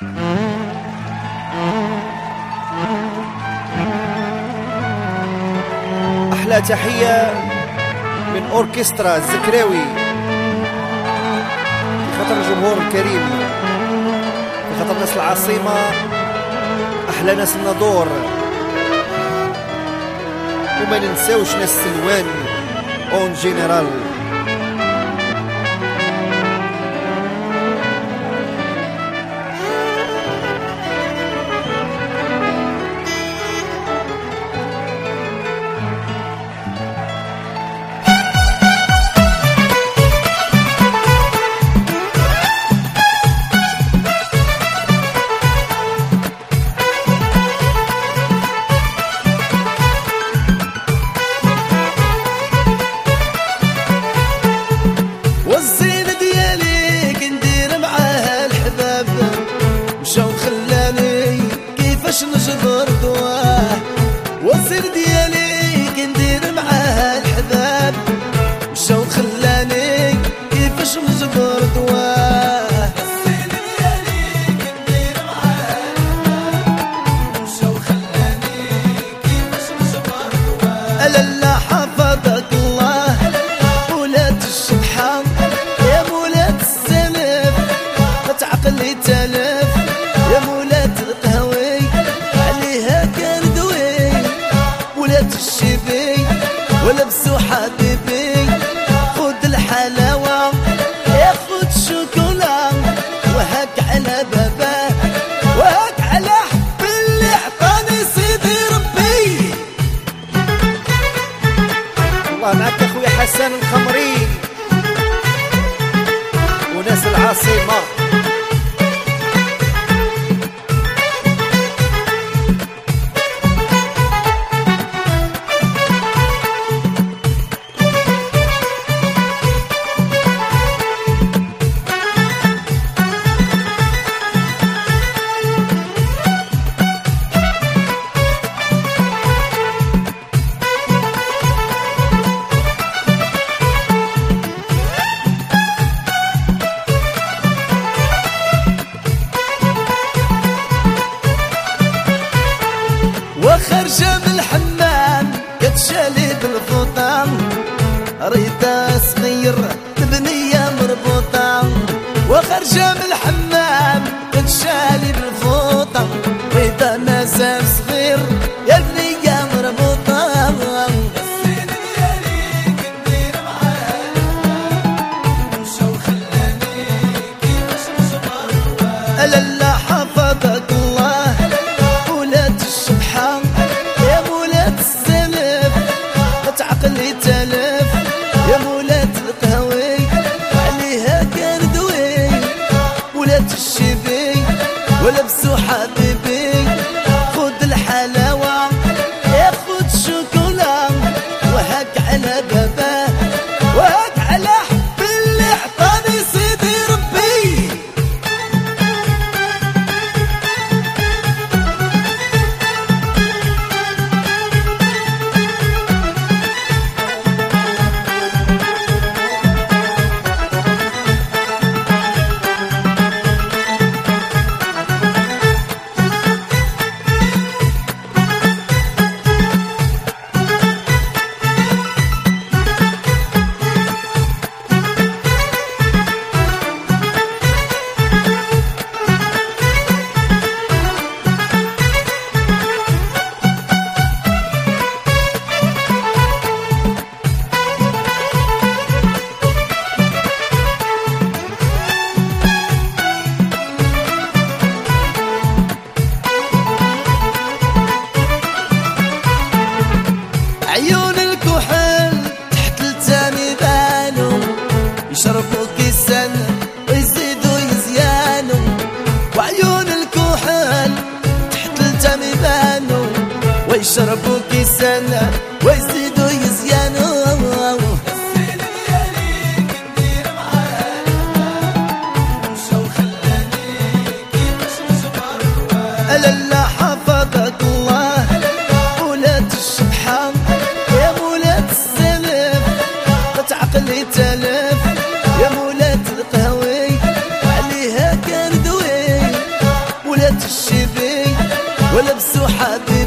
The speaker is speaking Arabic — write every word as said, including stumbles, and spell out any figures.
أحلى تحية من أوركسترا الزكراوي في خاطر الجمهور الكريم، في خاطر ناس العاصمة، أحلى ناس الناظور، وما ننساوش ناس سلوان اون جينيرال. نجبر دواه والسر ديالي كندير معاه الحباب، مشاو خلاني كيفاش نجبر دواه. السر ديالي كندير معاه الحباب، مشاو خلاني كيفاش نجبر دواه. لالا حفظك الله ولاد الشبحة يا مولات السلف، ما تعقلي تلف يا مولات القهوي الشيبي ولبسوا حبيبي. خد الحلاوة ياخد شوكولا وهاك على باباه وهاك على حب اللي عطاني سيدي ربي. الله معك اخويا حسن الخمري وناس العاصمة. وخرجة من الحمام كتشالي بالفوطة، ريتها صغير بنية مربوطة. وخرجة من الحمام كتشالي بالفوطة، ريتها مازال صغير يا بنية مربوطة. السن ديالي كندير معاه مشاو خلاني كيفاش نجبر دواه. لالا حفظك الله ولاد الشبحة يا مولات السلف، ما تعقلي تلف يا مولات القهوي عليها كردوي. ولاد الشيبي ولبسوا حبيبي. خد الحلاوة ياخد شوكولا وهاك على باباه وهاك على حب اللي عطاني سيدي ربي. عيون الكحل تحت التاني بانو، يشربوا كيسان ويزيدوا يزيانو. وعيون الكحل تحت التاني بانو ويشربوا كيسان ويزيدوا يزيانو. السن ديالي كندير معاه مشاو خلاني كيفاش نجبر دواه. لالا حفظك الله ولاد الشبحة يا مولات السلف، ما تعقلي تلف يا مولات القهوي عليها كردوي. الشبي ولبسوا حبيب